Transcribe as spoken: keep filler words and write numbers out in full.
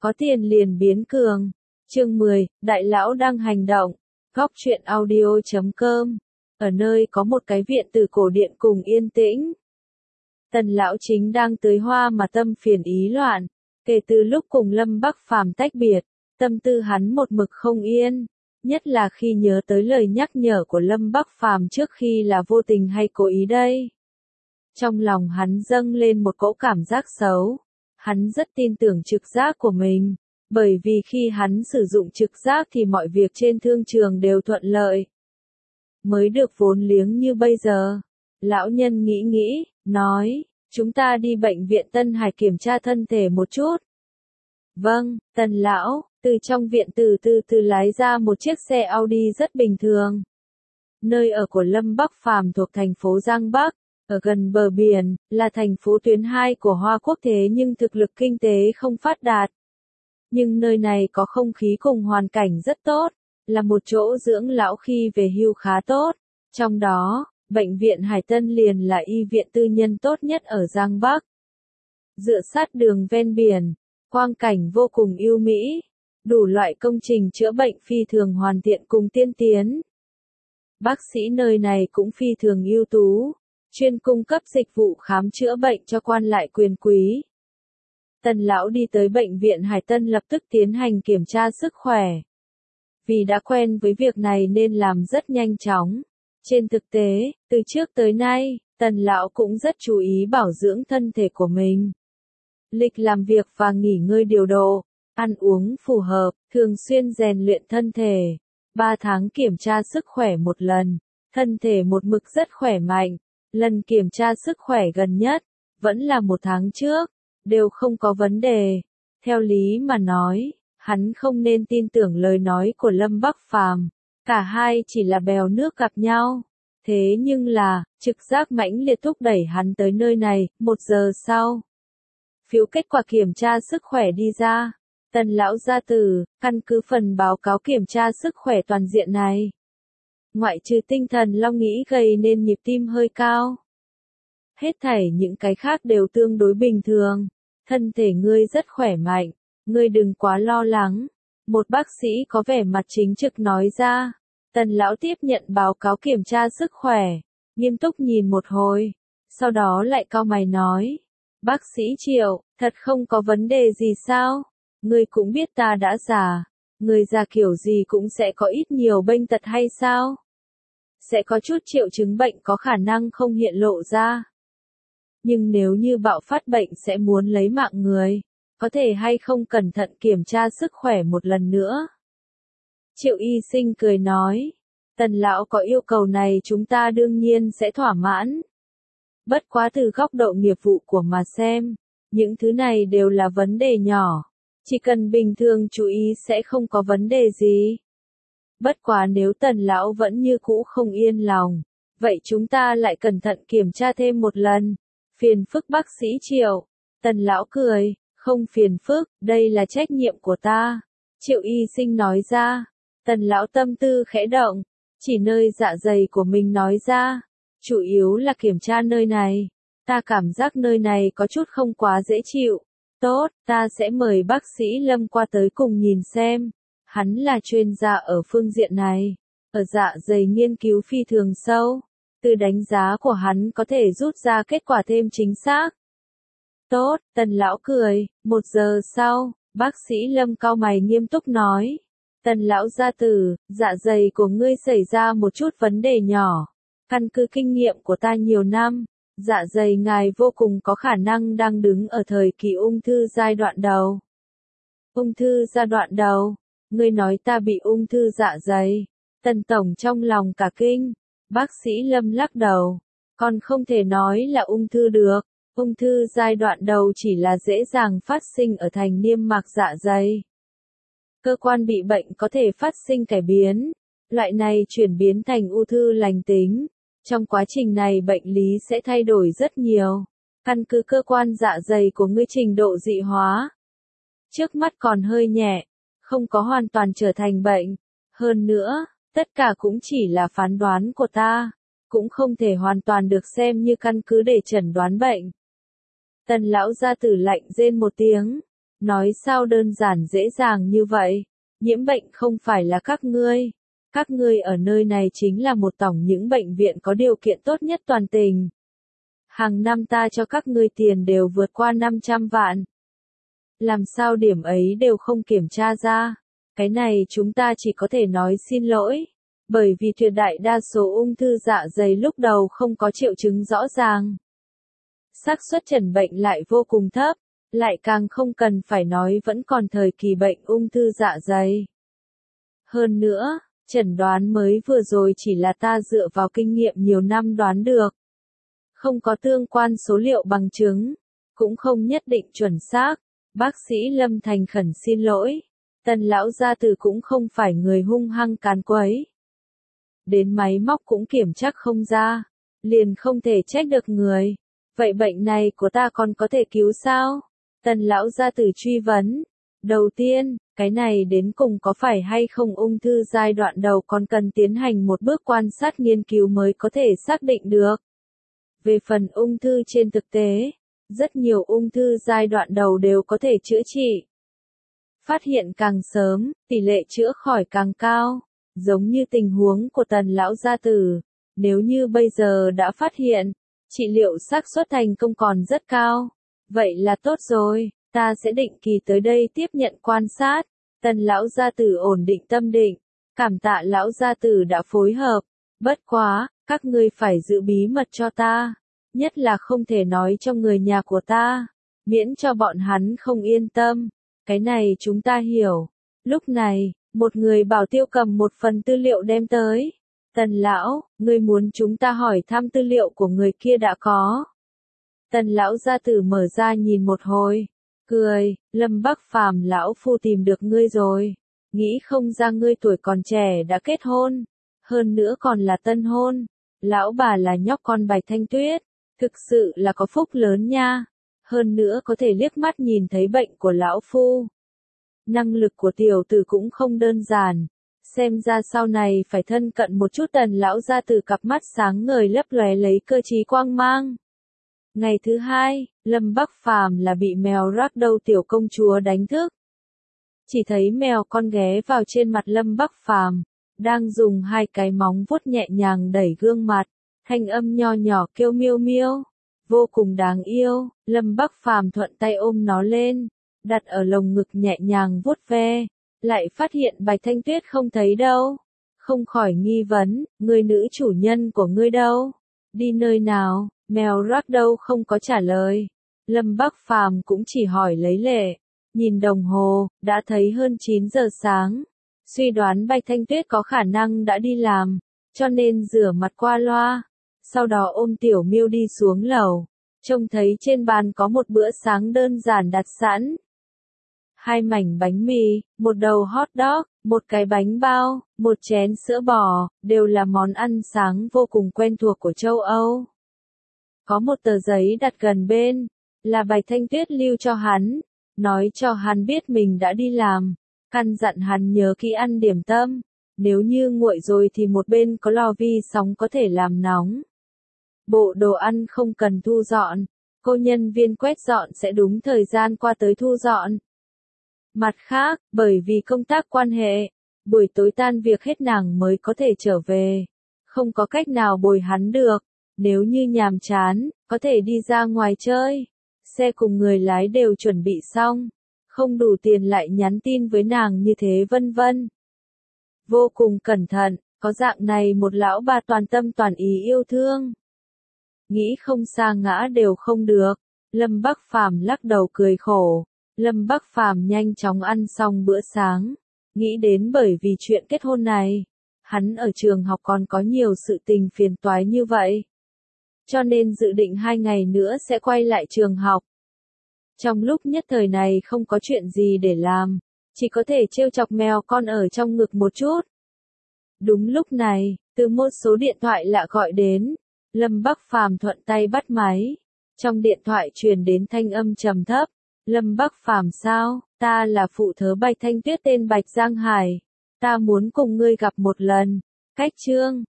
Có tiền liền biến cường. Chương mười, Đại lão đang hành động. Góc truyện audio chấm com. Ở nơi có một cái viện từ cổ điện cùng yên tĩnh. Tần lão chính đang tưới hoa mà tâm phiền ý loạn. Kể từ lúc cùng Lâm Bắc Phàm tách biệt, tâm tư hắn một mực không yên. Nhất là khi nhớ tới lời nhắc nhở của Lâm Bắc Phàm trước khi là vô tình hay cố ý đây. Trong lòng hắn dâng lên một cỗ cảm giác xấu. Hắn rất tin tưởng trực giác của mình, bởi vì khi hắn sử dụng trực giác thì mọi việc trên thương trường đều thuận lợi. Mới được vốn liếng như bây giờ. Lão nhân nghĩ nghĩ, nói, chúng ta đi bệnh viện Tân Hải kiểm tra thân thể một chút. Vâng, Tần lão, từ trong viện từ từ từ lái ra một chiếc xe Audi rất bình thường. Nơi ở của Lâm Bắc Phàm thuộc thành phố Giang Bắc, ở gần bờ biển, là thành phố tuyến hai của Hoa Quốc thế nhưng thực lực kinh tế không phát đạt. Nhưng nơi này có không khí cùng hoàn cảnh rất tốt, là một chỗ dưỡng lão khi về hưu khá tốt. Trong đó, bệnh viện Hải Tân liền là y viện tư nhân tốt nhất ở Giang Bắc. Dựa sát đường ven biển, quang cảnh vô cùng ưu mỹ, đủ loại công trình chữa bệnh phi thường hoàn thiện cùng tiên tiến. Bác sĩ nơi này cũng phi thường ưu tú, chuyên cung cấp dịch vụ khám chữa bệnh cho quan lại quyền quý. Tần lão đi tới bệnh viện Hải Tân lập tức tiến hành kiểm tra sức khỏe. Vì đã quen với việc này nên làm rất nhanh chóng. Trên thực tế, từ trước tới nay, Tần lão cũng rất chú ý bảo dưỡng thân thể của mình. Lịch làm việc và nghỉ ngơi điều độ, ăn uống phù hợp, thường xuyên rèn luyện thân thể. Ba tháng kiểm tra sức khỏe một lần, thân thể một mực rất khỏe mạnh. Lần kiểm tra sức khỏe gần nhất, vẫn là một tháng trước, đều không có vấn đề. Theo lý mà nói, hắn không nên tin tưởng lời nói của Lâm Bắc Phàm. Cả hai chỉ là bèo nước gặp nhau. Thế nhưng là, trực giác mãnh liệt thúc đẩy hắn tới nơi này. Một giờ sau, phiếu kết quả kiểm tra sức khỏe đi ra. Tần lão gia tử, căn cứ phần báo cáo kiểm tra sức khỏe toàn diện này, ngoại trừ tinh thần lo nghĩ gây nên nhịp tim hơi cao, hết thảy những cái khác đều tương đối bình thường. Thân thể ngươi rất khỏe mạnh, ngươi đừng quá lo lắng. Một bác sĩ có vẻ mặt chính trực nói ra. Tần lão tiếp nhận báo cáo kiểm tra sức khỏe, nghiêm túc nhìn một hồi, sau đó lại cau mày nói. Bác sĩ Triệu, thật không có vấn đề gì sao? Ngươi cũng biết ta đã già, người già kiểu gì cũng sẽ có ít nhiều bệnh tật hay sao? Sẽ có chút triệu chứng bệnh có khả năng không hiện lộ ra. Nhưng nếu như bạo phát bệnh sẽ muốn lấy mạng người, có thể hay không cẩn thận kiểm tra sức khỏe một lần nữa? Triệu y sinh cười nói, Tần lão có yêu cầu này chúng ta đương nhiên sẽ thỏa mãn. Bất quá từ góc độ nghiệp vụ của mà xem, những thứ này đều là vấn đề nhỏ. Chỉ cần bình thường chú ý sẽ không có vấn đề gì. Bất quá nếu Tần lão vẫn như cũ không yên lòng, vậy chúng ta lại cẩn thận kiểm tra thêm một lần. Phiền phức bác sĩ Triệu. Tần lão cười, không phiền phức, đây là trách nhiệm của ta. Triệu y sinh nói ra. Tần lão tâm tư khẽ động, chỉ nơi dạ dày của mình nói ra. Chủ yếu là kiểm tra nơi này. Ta cảm giác nơi này có chút không quá dễ chịu. Tốt, ta sẽ mời bác sĩ Lâm qua tới cùng nhìn xem. Hắn là chuyên gia ở phương diện này. Ở dạ dày nghiên cứu phi thường sâu. Từ đánh giá của hắn có thể rút ra kết quả thêm chính xác. Tốt, Tần lão cười. Một giờ sau, bác sĩ Lâm cau mày nghiêm túc nói. Tần lão gia tử, dạ dày của ngươi xảy ra một chút vấn đề nhỏ. Căn cứ kinh nghiệm của ta nhiều năm, dạ dày ngài vô cùng có khả năng đang đứng ở thời kỳ ung thư giai đoạn đầu. Ung thư giai đoạn đầu? Ngươi nói ta bị ung thư dạ dày. Tần tổng trong lòng cả kinh. Bác sĩ Lâm lắc đầu. Còn không thể nói là ung thư được. Ung thư giai đoạn đầu chỉ là dễ dàng phát sinh ở thành niêm mạc dạ dày. Cơ quan bị bệnh có thể phát sinh cải biến. Loại này chuyển biến thành ung thư lành tính. Trong quá trình này bệnh lý sẽ thay đổi rất nhiều. Căn cứ cơ quan dạ dày của ngươi trình độ dị hóa. Trước mắt còn hơi nhẹ, không có hoàn toàn trở thành bệnh. Hơn nữa, tất cả cũng chỉ là phán đoán của ta, cũng không thể hoàn toàn được xem như căn cứ để chẩn đoán bệnh. Tần lão gia tử lạnh rên một tiếng. Nói sao đơn giản dễ dàng như vậy, nhiễm bệnh không phải là các ngươi. Các ngươi ở nơi này chính là một tổng những bệnh viện có điều kiện tốt nhất toàn tỉnh. Hàng năm ta cho các ngươi tiền đều vượt qua năm trăm vạn. Làm sao điểm ấy đều không kiểm tra ra? Cái này chúng ta chỉ có thể nói xin lỗi. Bởi vì tuyệt đại đa số ung thư dạ dày lúc đầu không có triệu chứng rõ ràng. Xác suất chẩn bệnh lại vô cùng thấp, lại càng không cần phải nói vẫn còn thời kỳ bệnh ung thư dạ dày. Hơn nữa, chẩn đoán mới vừa rồi chỉ là ta dựa vào kinh nghiệm nhiều năm đoán được. Không có tương quan số liệu bằng chứng, cũng không nhất định chuẩn xác. Bác sĩ Lâm thành khẩn xin lỗi. Tần lão gia tử cũng không phải người hung hăng càn quấy. Đến máy móc cũng kiểm chắc không ra, liền không thể trách được người. Vậy bệnh này của ta còn có thể cứu sao? Tần lão gia tử truy vấn. Đầu tiên, cái này đến cùng có phải hay không ung thư giai đoạn đầu còn cần tiến hành một bước quan sát nghiên cứu mới có thể xác định được. Về phần ung thư trên thực tế, rất nhiều ung thư giai đoạn đầu đều có thể chữa trị. Phát hiện càng sớm, tỷ lệ chữa khỏi càng cao, giống như tình huống của Tần lão gia tử. Nếu như bây giờ đã phát hiện, trị liệu xác suất thành công còn rất cao. Vậy là tốt rồi, ta sẽ định kỳ tới đây tiếp nhận quan sát. Tần lão gia tử ổn định tâm định, cảm tạ lão gia tử đã phối hợp. Bất quá, các ngươi phải giữ bí mật cho ta, nhất là không thể nói cho người nhà của ta, miễn cho bọn hắn không yên tâm. Cái này chúng ta hiểu. Lúc này, một người bảo tiêu cầm một phần tư liệu đem tới. Tần lão, ngươi muốn chúng ta hỏi thăm tư liệu của người kia đã có. Tần lão gia tử mở ra nhìn một hồi, cười, Lâm Bắc Phàm lão phu tìm được ngươi rồi. Nghĩ không ra ngươi tuổi còn trẻ đã kết hôn, hơn nữa còn là tân hôn. Lão bà là nhóc con Bạch Thanh Tuyết, thực sự là có phúc lớn nha. Hơn nữa có thể liếc mắt nhìn thấy bệnh của lão phu. Năng lực của tiểu tử cũng không đơn giản. Xem ra sau này phải thân cận một chút. Tần lão gia tử cặp mắt sáng ngời lấp lóe lấy cơ trí quang mang. Ngày thứ hai, Lâm Bắc Phàm là bị mèo rác đầu tiểu công chúa đánh thức. Chỉ thấy mèo con ghé vào trên mặt Lâm Bắc Phàm, đang dùng hai cái móng vuốt nhẹ nhàng đẩy gương mặt, thanh âm nho nhỏ kêu miêu miêu, vô cùng đáng yêu. Lâm Bắc Phàm thuận tay ôm nó lên, đặt ở lồng ngực nhẹ nhàng vuốt ve, lại phát hiện Bạch Thanh Tuyết không thấy đâu, không khỏi nghi vấn, người nữ chủ nhân của ngươi đâu? Đi nơi nào? Mèo rác đâu không có trả lời. Lâm Bắc Phàm cũng chỉ hỏi lấy lệ. Nhìn đồng hồ, đã thấy hơn chín giờ sáng. Suy đoán Bạch Thanh Tuyết có khả năng đã đi làm, cho nên rửa mặt qua loa. Sau đó ôm Tiểu Miêu đi xuống lầu. Trông thấy trên bàn có một bữa sáng đơn giản đặt sẵn. Hai mảnh bánh mì, một đầu hot dog, một cái bánh bao, một chén sữa bò, đều là món ăn sáng vô cùng quen thuộc của châu Âu. Có một tờ giấy đặt gần bên, là Bạch Thanh Tuyết lưu cho hắn, nói cho hắn biết mình đã đi làm, căn dặn hắn nhớ kỹ ăn điểm tâm, nếu như nguội rồi thì một bên có lò vi sóng có thể làm nóng. Bộ đồ ăn không cần thu dọn, cô nhân viên quét dọn sẽ đúng thời gian qua tới thu dọn. Mặt khác, bởi vì công tác quan hệ, buổi tối tan việc hết nàng mới có thể trở về, không có cách nào bồi hắn được. Nếu như nhàm chán, có thể đi ra ngoài chơi. Xe cùng người lái đều chuẩn bị xong. Không đủ tiền lại nhắn tin với nàng như thế vân vân. Vô cùng cẩn thận, có dạng này một lão bà toàn tâm toàn ý yêu thương. Nghĩ không sa ngã đều không được. Lâm Bắc Phàm lắc đầu cười khổ. Lâm Bắc Phàm nhanh chóng ăn xong bữa sáng. Nghĩ đến bởi vì chuyện kết hôn này, hắn ở trường học còn có nhiều sự tình phiền toái như vậy. Cho nên dự định hai ngày nữa sẽ quay lại trường học. Trong lúc nhất thời này không có chuyện gì để làm, chỉ có thể trêu chọc mèo con ở trong ngực một chút. Đúng lúc này, từ một số điện thoại lạ gọi đến, Lâm Bắc Phàm thuận tay bắt máy. Trong điện thoại truyền đến thanh âm trầm thấp, Lâm Bắc Phàm sao, ta là phụ thớ Bạch Thanh Tuyết tên Bạch Giang Hải, ta muốn cùng ngươi gặp một lần. Cách chương